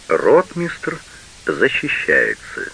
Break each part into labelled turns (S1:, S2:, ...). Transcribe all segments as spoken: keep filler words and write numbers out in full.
S1: Ротмистр защищается.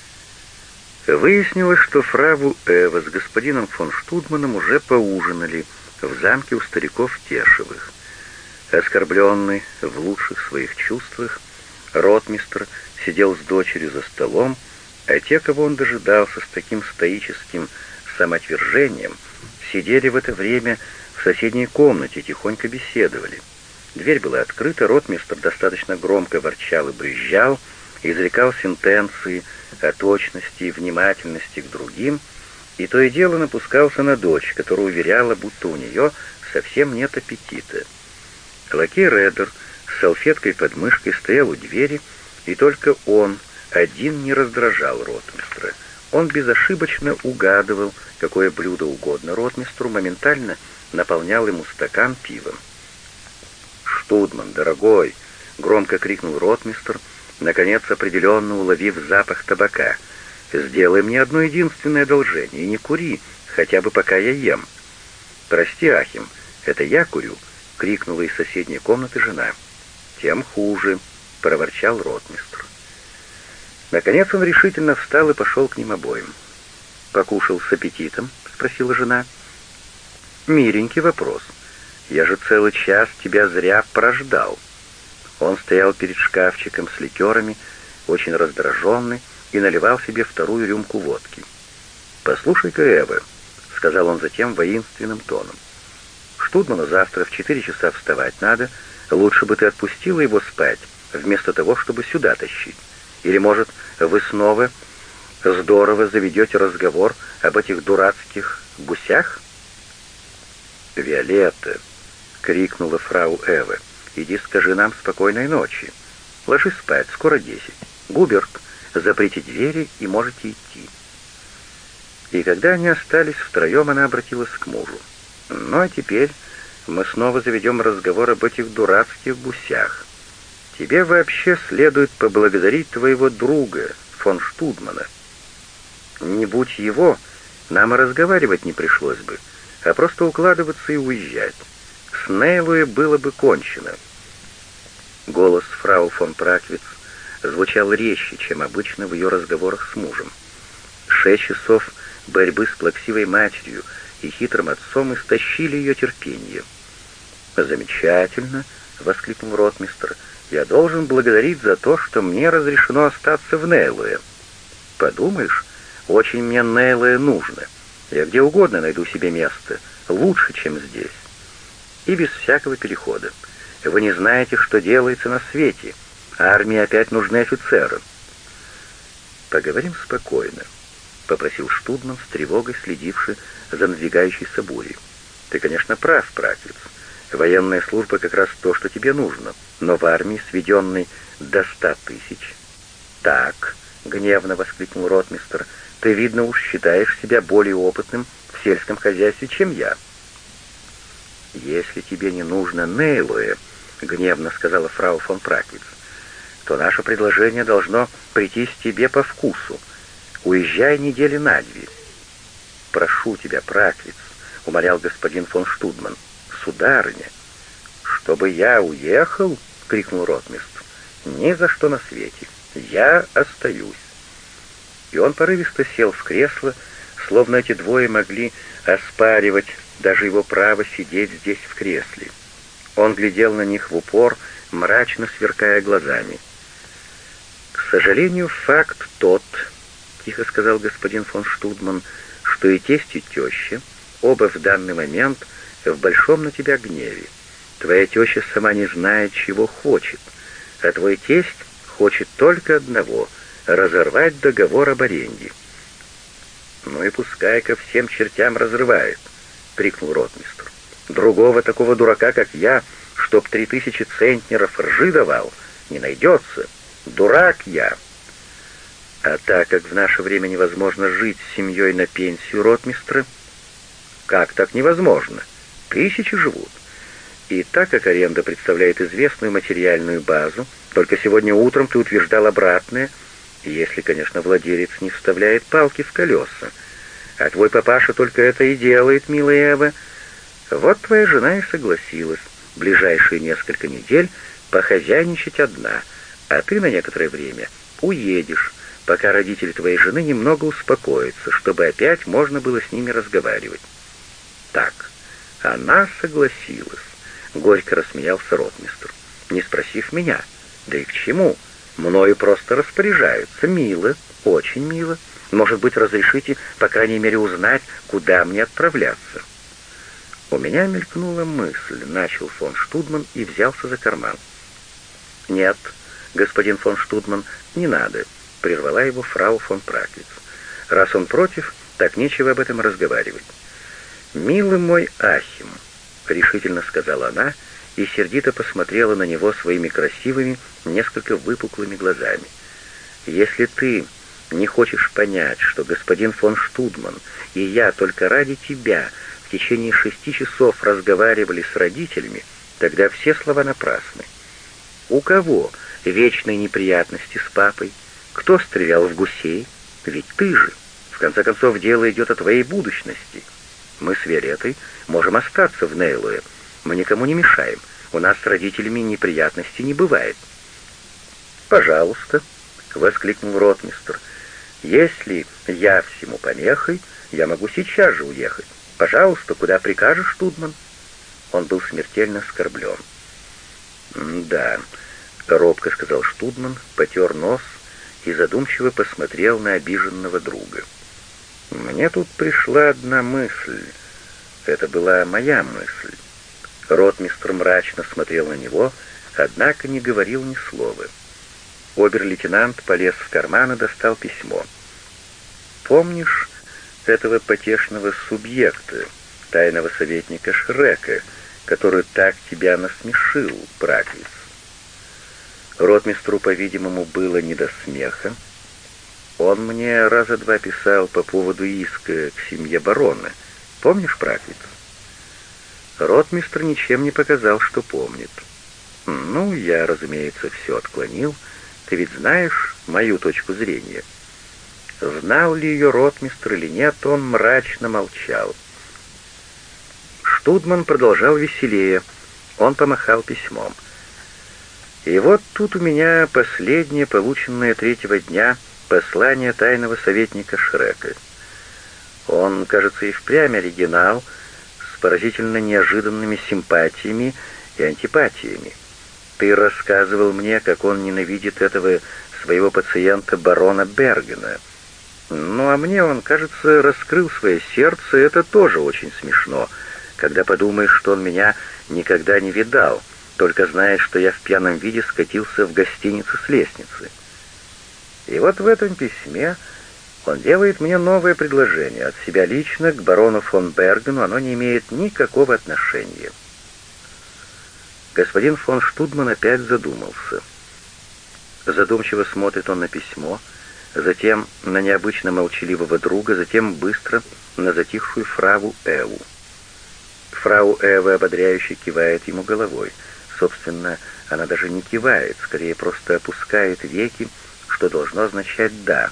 S1: Выяснилось, что фрау Эва с господином фон Штудманом уже поужинали в замке у стариков Тешевых. Оскорбленный в лучших своих чувствах, ротмистр сидел с дочерью за столом, а те, кого он дожидался с таким стоическим самоотвержением, сидели в это время в соседней комнате, тихонько беседовали. Дверь была открыта, ротмистр достаточно громко ворчал и брюзжал, изрекал сентенции о точности и внимательности к другим, и то и дело напускался на дочь, которая уверяла, будто у нее совсем нет аппетита. Лакей Редер с салфеткой под мышкой стоял у двери, и только он один не раздражал ротмистра. Он безошибочно угадывал, какое блюдо угодно ротмистру, моментально наполнял ему стакан пивом. «Штудман, дорогой!» — громко крикнул ротмистр, наконец определенно уловив запах табака. «Сделай мне одно единственное одолжение и не кури, хотя бы пока я ем». «Прости, Ахим, это я курю!» — крикнула из соседней комнаты жена. «Тем хуже!» — проворчал ротмистр. Наконец он решительно встал и пошел к ним обоим. «Покушал с аппетитом?» — спросила жена. «Миленький вопрос. Я же целый час тебя зря прождал». Он стоял перед шкафчиком с ликерами, очень раздраженный, и наливал себе вторую рюмку водки. «Послушай-ка, Эва», — сказал он затем воинственным тоном, — «Штудману завтра в четыре часа вставать надо, лучше бы ты отпустила его спать, вместо того, чтобы сюда тащить. Или, может, вы снова здорово заведете разговор об этих дурацких гусях?» «Виолетта», — крикнула фрау Эва, — «иди скажи нам спокойной ночи. Ложись спать, скоро десять. Губерт, заприте двери и можете идти». И когда они остались втроем, она обратилась к мужу. «Ну а теперь мы снова заведем разговор об этих дурацких гусях. Тебе вообще следует поблагодарить твоего друга, фон Штудмана. Не будь его, нам и разговаривать не пришлось бы, а просто укладываться и уезжать. С Нейлуэ было бы кончено». Голос фрау фон Праквиц звучал резче, чем обычно в ее разговорах с мужем. Шесть часов борьбы с плаксивой матерью и хитрым отцом истощили ее терпение. «Замечательно!» — воскликнул ротмистр. «Я должен благодарить за то, что мне разрешено остаться в Нейлуэ. Подумаешь, очень мне Нейлуэ нужно. Я где угодно найду себе место, лучше, чем здесь. И без всякого перехода. Вы не знаете, что делается на свете. Армии опять нужны офицеры». «Поговорим спокойно», — попросил Штудман с тревогой, следивший за надвигающейся бурей. «Ты, конечно, прав, Праквиц. Военная служба как раз то, что тебе нужно. Но в армии, сведенной до ста тысяч...» «Так», — гневно воскликнул ротмистр, — «ты, видно, уж считаешь себя более опытным в сельском хозяйстве, чем я». «Если тебе не нужно Нейлуэ, — гневно сказала фрау фон Праквиц, — то наше предложение должно прийтись тебе по вкусу. Уезжай недели на две». «Прошу тебя, Праквиц, — умолял господин фон Штудман, — сударыня». «Чтобы я уехал?» — крикнул ротмистр. «Ни за что на свете. Я остаюсь». И он порывисто сел в кресло, словно эти двое могли оспаривать даже его право сидеть здесь в кресле. Он глядел на них в упор, мрачно сверкая глазами. «К сожалению, факт тот, — тихо сказал господин фон Штудман, — что и тесть, и теща, оба в данный момент в большом на тебя гневе. Твоя теща сама не знает, чего хочет, а твой тесть хочет только одного — разорвать договор об аренде». «Ну и пускай ко всем чертям разрывает», — крикнул ротмистр. «Другого такого дурака, как я, чтоб три тысячи центнеров ржи давал, не найдется. Дурак я». «А так как в наше время невозможно жить с семьей на пенсию ротмистра...» «Как так невозможно? Тысячи живут. И так как аренда представляет известную материальную базу, только сегодня утром ты утверждал обратное, если, конечно, владелец не вставляет палки в колеса. А твой папаша только это и делает, милая Эва. Вот твоя жена и согласилась ближайшие несколько недель похозяйничать одна, А ты на некоторое время уедешь, пока родители твоей жены немного успокоятся, чтобы опять можно было с ними разговаривать». «Так, она согласилась», — горько рассмеялся ротмистр, не спросив меня. «Да и к чему? Мною просто распоряжаются. Мило, очень мило. Может быть, разрешите, по крайней мере, узнать, куда мне отправляться?» «У меня мелькнула мысль», — начал фон Штудман и взялся за карман. «Нет, господин фон Штудман, не надо», — прервала его фрау фон Праклиц. «Раз он против, так нечего об этом разговаривать». «Милый мой Ахим», — решительно сказала она и сердито посмотрела на него своими красивыми, несколько выпуклыми глазами. «Если ты не хочешь понять, что господин фон Штудман и я только ради тебя в течение шести часов разговаривали с родителями, тогда все слова напрасны. У кого вечные неприятности с папой? Кто стрелял в гусей? Ведь ты же. В конце концов, дело идет о твоей будущности. Мы с Виолеттой можем остаться в Нейлуэ. Мы никому не мешаем. У нас с родителями неприятностей не бывает». «Пожалуйста», — воскликнул ротмистр. «Если я всему помехой, я могу сейчас же уехать. Пожалуйста, куда прикажешь, Штудман?» Он был смертельно оскорблен. «Да», — робко сказал Штудман, потер нос и задумчиво посмотрел на обиженного друга. «Мне тут пришла одна мысль. Это была моя мысль». Ротмистр мрачно смотрел на него, однако не говорил ни слова. Обер-лейтенант полез в карман и достал письмо. «Помнишь этого потешного субъекта, тайного советника Шрека, который так тебя насмешил, Праклиц?» Ротмистру, по-видимому, было не до смеха. «Он мне раза два писал по поводу иска к семье барона. Помнишь, Праклиц?» Ротмистр ничем не показал, что помнит. «Ну, я, разумеется, все отклонил. Ты ведь знаешь мою точку зрения». Знал ли ее ротмистр или нет, он мрачно молчал. Штудман продолжал веселее. Он помахал письмом. «И вот тут у меня последнее, полученное третьего дня, послание тайного советника Шрека. Он, кажется, и впрямь оригинал, с поразительно неожиданными симпатиями и антипатиями. Ты рассказывал мне, как он ненавидит этого своего пациента барона Бергена. Ну, а мне он, кажется, раскрыл свое сердце, и это тоже очень смешно, когда подумаешь, что он меня никогда не видал, только зная, что я в пьяном виде скатился в гостиницу с лестницы. И вот в этом письме он делает мне новое предложение. От себя лично к барону фон Бергену оно не имеет никакого отношения». Господин фон Штудман опять задумался. Задумчиво смотрит он на письмо, затем на необычно молчаливого друга, затем быстро на затихшую фрау Эву. Фрау Эва ободряюще кивает ему головой. Собственно, она даже не кивает, скорее просто опускает веки, что должно означать «да».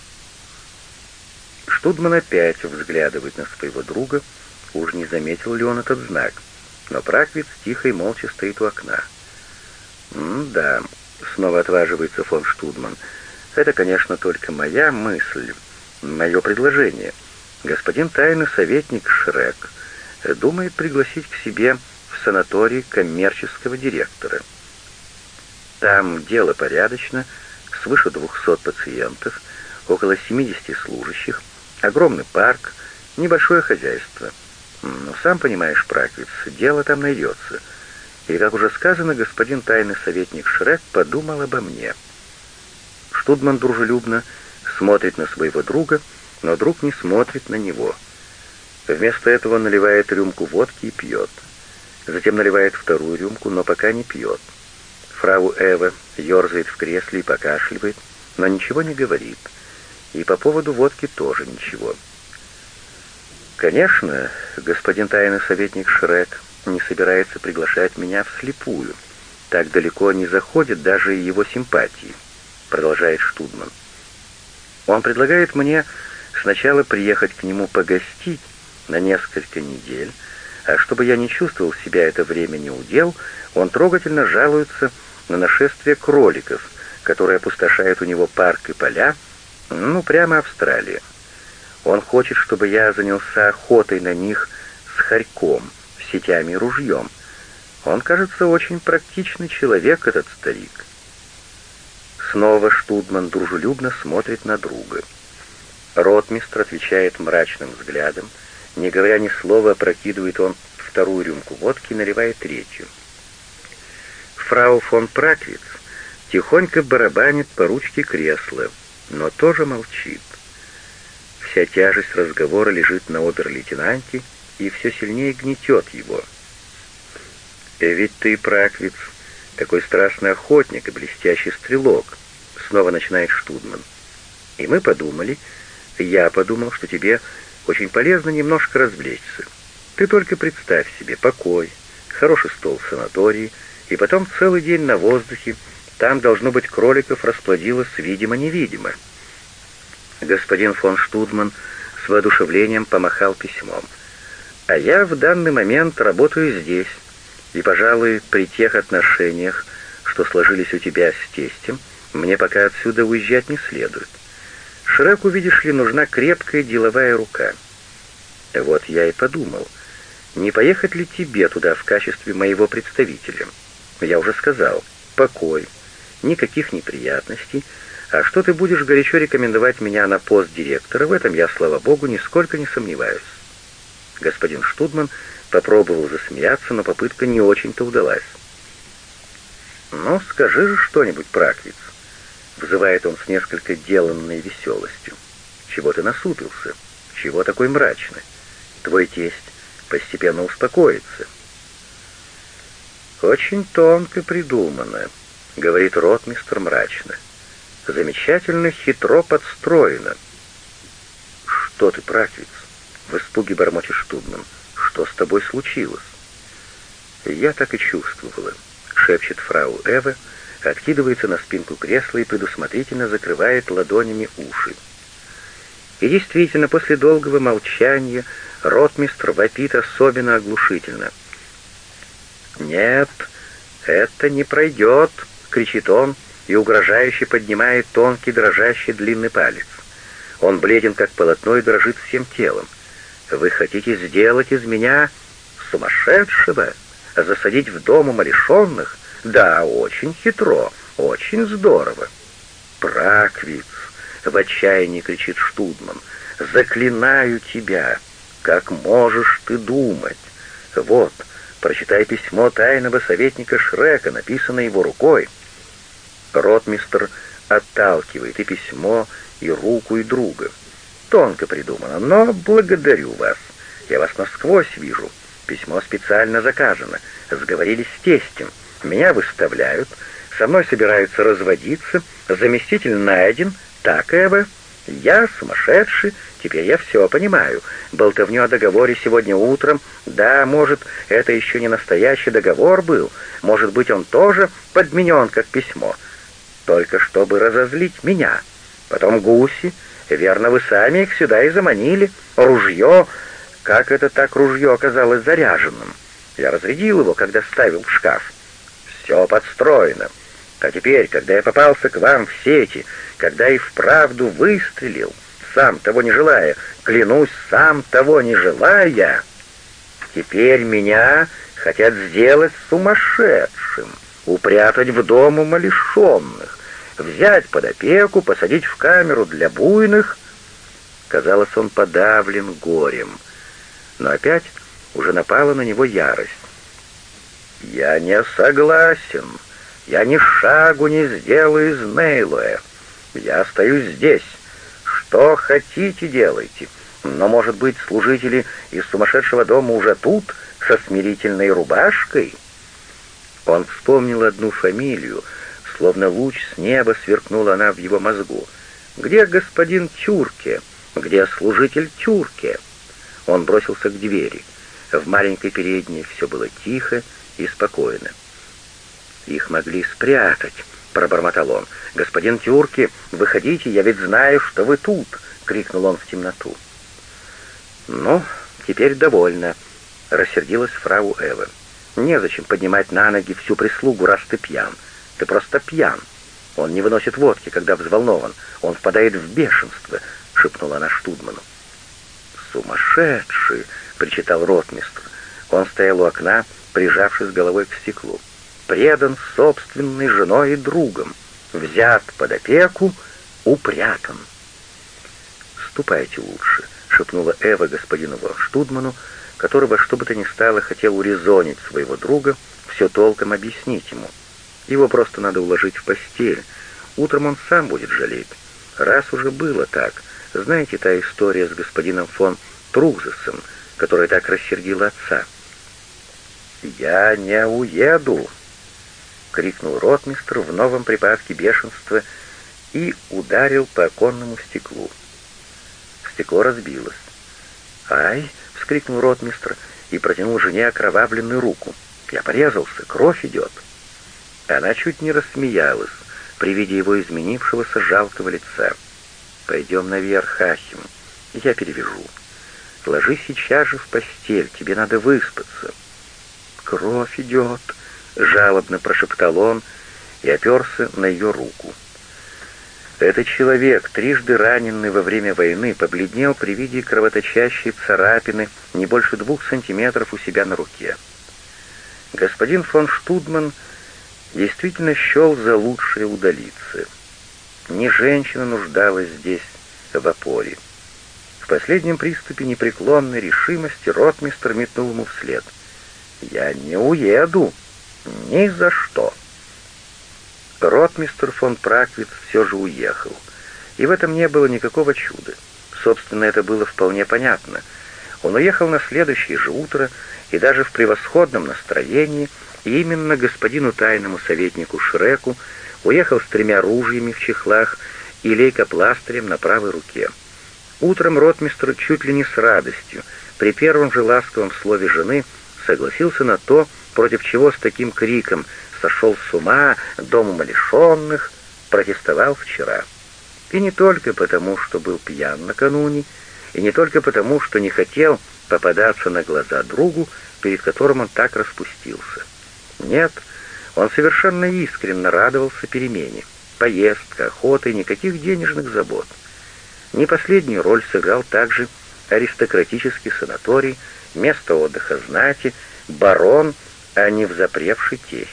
S1: Штудман опять взглядывает на своего друга, уж не заметил ли он этот знак, но Праклиц тихо и молча стоит у окна. «М-да», — снова отваживается фон Штудман, — «это, конечно, только моя мысль, мое предложение. Господин тайный советник Шрек думает пригласить к себе в санаторий коммерческого директора. Там дело порядочно, свыше двухсот пациентов, около семидесяти служащих, огромный парк, небольшое хозяйство. Но сам понимаешь, Праклиц, дело там найдется. И, как уже сказано, господин тайный советник Шрек подумал обо мне». Штудман дружелюбно смотрит на своего друга, но друг не смотрит на него. Вместо этого он наливает рюмку водки и пьет. Затем наливает вторую рюмку, но пока не пьет. Фрау Эва ерзает в кресле и покашливает, но ничего не говорит. И по поводу водки тоже ничего. Конечно, господин тайный советник Шрек не собирается приглашать меня вслепую. Так далеко не заходят даже его симпатии, продолжает Штудман. Он предлагает мне сначала приехать к нему погостить на несколько недель, а чтобы я не чувствовал себя это время неудел, он трогательно жалуется на нашествие кроликов, который опустошает у него парк и поля, ну, прямо Австралия. Он хочет, чтобы я занялся охотой на них с хорьком, сетями и ружьем. Он, кажется, очень практичный человек, этот старик». Снова Штудман дружелюбно смотрит на друга. Ротмистр отвечает мрачным взглядом. Не говоря ни слова, опрокидывает он вторую рюмку водки и наливает третью. Фрау фон Праквиц тихонько барабанит по ручке кресла, но тоже молчит. Вся тяжесть разговора лежит на обер-лейтенанте и все сильнее гнетет его. «Ведь ты, Праквиц, такой страстный охотник и блестящий стрелок», — снова начинает Штудман. «И мы подумали, я подумал, что тебе очень полезно немножко развлечься. Ты только представь себе покой, хороший стол в санатории, и потом целый день на воздухе. Там, должно быть, кроликов расплодилось видимо-невидимо». Господин фон Штудман с воодушевлением помахал письмом. «А я в данный момент работаю здесь, и, пожалуй, при тех отношениях, что сложились у тебя с тестем, мне пока отсюда уезжать не следует. Шреку, видишь ли, нужна крепкая деловая рука. Вот я и подумал, не поехать ли тебе туда в качестве моего представителя? Я уже сказал, покой, никаких неприятностей, а что ты будешь горячо рекомендовать меня на пост директора, в этом я, слава богу, нисколько не сомневаюсь». Господин Штудман попробовал засмеяться, но попытка не очень-то удалась. «Ну, скажи же что-нибудь, Праквиц», — вызывает он с несколько деланной веселостью. «Чего ты насупился? Чего такой мрачный? Твой тесть постепенно успокоится». «Очень тонко придумано», — говорит ротмистр мрачно. «Замечательно хитро подстроено». «Что ты, Праквиц?» — в испуге бормочет Штудман. «Что с тобой случилось?» «Я так и чувствовала», — шепчет фрау Эва, откидывается на спинку кресла и предусмотрительно закрывает ладонями уши. И действительно, после долгого молчания ротмистр вопит особенно оглушительно. «Нет, это не пройдет!» — кричит он и угрожающе поднимает тонкий дрожащий длинный палец. Он бледен, как полотно, и дрожит всем телом. «Вы хотите сделать из меня сумасшедшего? Засадить в дом умалишенных? Да, очень хитро, очень здорово!» «Праквиц!» — в отчаянии кричит Штудман. «Заклинаю тебя! Как можешь ты думать? Вот, прочитай письмо тайного советника Шрека, написанное его рукой». Ротмистр отталкивает и письмо, и руку, и друга. «Тонко придумано, но благодарю вас. Я вас насквозь вижу. Письмо специально заказано. Сговорились с тестем. Меня выставляют. Со мной собираются разводиться. Заместитель найден. Так, Эва? Я сумасшедший. Теперь я все понимаю. Болтовню о договоре сегодня утром. Да, может, это еще не настоящий договор был. Может быть, он тоже подменен, как письмо. Только чтобы разозлить меня. Потом гуси. Верно, вы сами их сюда и заманили. Ружье. Как это так ружье оказалось заряженным? Я разрядил его, когда ставил в шкаф. Все подстроено. А теперь, когда я попался к вам в сети, когда и вправду выстрелил, сам того не желая, клянусь, сам того не желая, теперь меня хотят сделать сумасшедшим, упрятать в дом умалишенных, взять под опеку, посадить в камеру для буйных. Казалось, он подавлен горем, но опять уже напала на него ярость. «Я не согласен. Я ни шагу не сделаю из Нейлоя. Я остаюсь здесь. Что хотите, делайте. Но, может быть, служители из сумасшедшего дома уже тут, со смирительной рубашкой?» Он вспомнил одну фамилию, словно луч с неба сверкнула она в его мозгу. «Где господин Тюрке? Где служитель Тюрке?» Он бросился к двери. В маленькой передней все было тихо и спокойно. «Их могли спрятать», — пробормотал он. «Господин Тюрке, выходите, я ведь знаю, что вы тут!» — крикнул он в темноту. «Ну, теперь довольно», — рассердилась фрау Эва. «Незачем поднимать на ноги всю прислугу, раз ты пьян. Ты просто пьян». Он не выносит водки, когда взволнован. Он впадает в бешенство», — шепнула она Штудману. «Сумасшедший!» — причитал ротмистр. Он стоял у окна, прижавшись головой к стеклу. «Предан собственной женой и другом. Взят под опеку, упрятан». «Ступайте лучше», — шепнула Эва господину фон Штудману, который во что бы то ни стало хотел урезонить своего друга, все толком объяснить ему. Его просто надо уложить в постель. Утром он сам будет жалеть. Раз уже было так. Знаете, та история с господином фон Трузесом, которая так рассердила отца? «Я не уеду!» — крикнул ротмистр в новом припадке бешенства и ударил по оконному стеклу. Стекло разбилось. «Ай!» — вскрикнул ротмистр и протянул жене окровавленную руку. «Я порезался, кровь идет!» Она чуть не рассмеялась при виде его изменившегося жалкого лица. «Пойдем наверх, Ахим, я перевяжу. Ложись сейчас же в постель, тебе надо выспаться». «Кровь идет», — жалобно прошептал он и оперся на ее руку. Этот человек, трижды раненый во время войны, побледнел при виде кровоточащей царапины не больше двух сантиметров у себя на руке. Господин фон Штудман действительно счел за лучшее удалиться. Не женщина нуждалась здесь в опоре. В последнем приступе непреклонной решимости ротмистр метнул ему вслед. «Я не уеду! Ни за что!» Ротмистр фон Праквиц все же уехал, и в этом не было никакого чуда. Собственно, это было вполне понятно. Он уехал на следующее же утро, и даже в превосходном настроении, и именно господину тайному советнику Шреку уехал с тремя ружьями в чехлах и лейкопластырем на правой руке. Утром ротмистр чуть ли не с радостью, при первом же ласковом слове жены, согласился на то, против чего с таким криком «сошел с ума, дом умалишенных» протестовал вчера. И не только потому, что был пьян накануне, и не только потому, что не хотел попадаться на глаза другу, перед которым он так распустился. Нет, он совершенно искренне радовался перемене. Поездка, охота и никаких денежных забот. Не последнюю роль сыграл также аристократический санаторий, место отдыха знати, барон, а не взапревший тесть.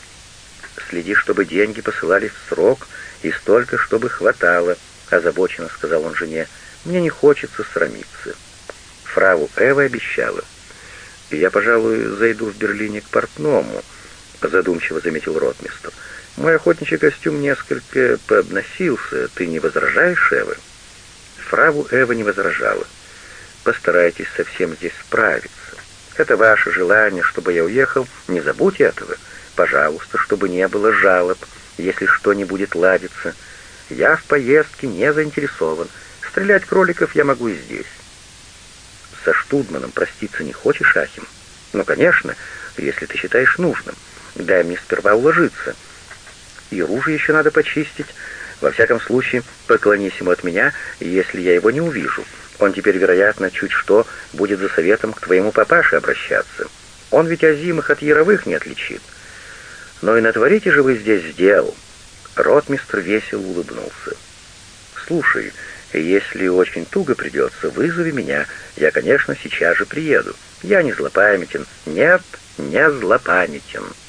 S1: «Следи, чтобы деньги посылались в срок, и столько, чтобы хватало», — озабоченно сказал он жене. «Мне не хочется срамиться». Фрау Эва обещала. «Я, пожалуй, зайду в Берлине к портному», — задумчиво заметил ротмистр. «Мой охотничий костюм несколько пообносился. Ты не возражаешь, Эва?» Фрау Эва не возражала. «Постарайтесь совсем здесь справиться. Это ваше желание, чтобы я уехал. Не забудьте этого. Пожалуйста, чтобы не было жалоб, если что не будет ладиться. Я в поездке не заинтересован. Стрелять кроликов я могу и здесь». «Со Штудманом проститься не хочешь, Ахим?» «Ну, конечно, если ты считаешь нужным. Дай мне сперва уложиться. И ружье еще надо почистить. Во всяком случае, поклонись ему от меня, если я его не увижу. Он теперь, вероятно, чуть что будет за советом к твоему папаше обращаться. Он ведь озимых от яровых не отличит. Но и натворите же вы здесь дел». Ротмистр весело улыбнулся. «Слушай, если очень туго придется, вызови меня. Я, конечно, сейчас же приеду. Я не злопамятен. Нет, не злопамятен».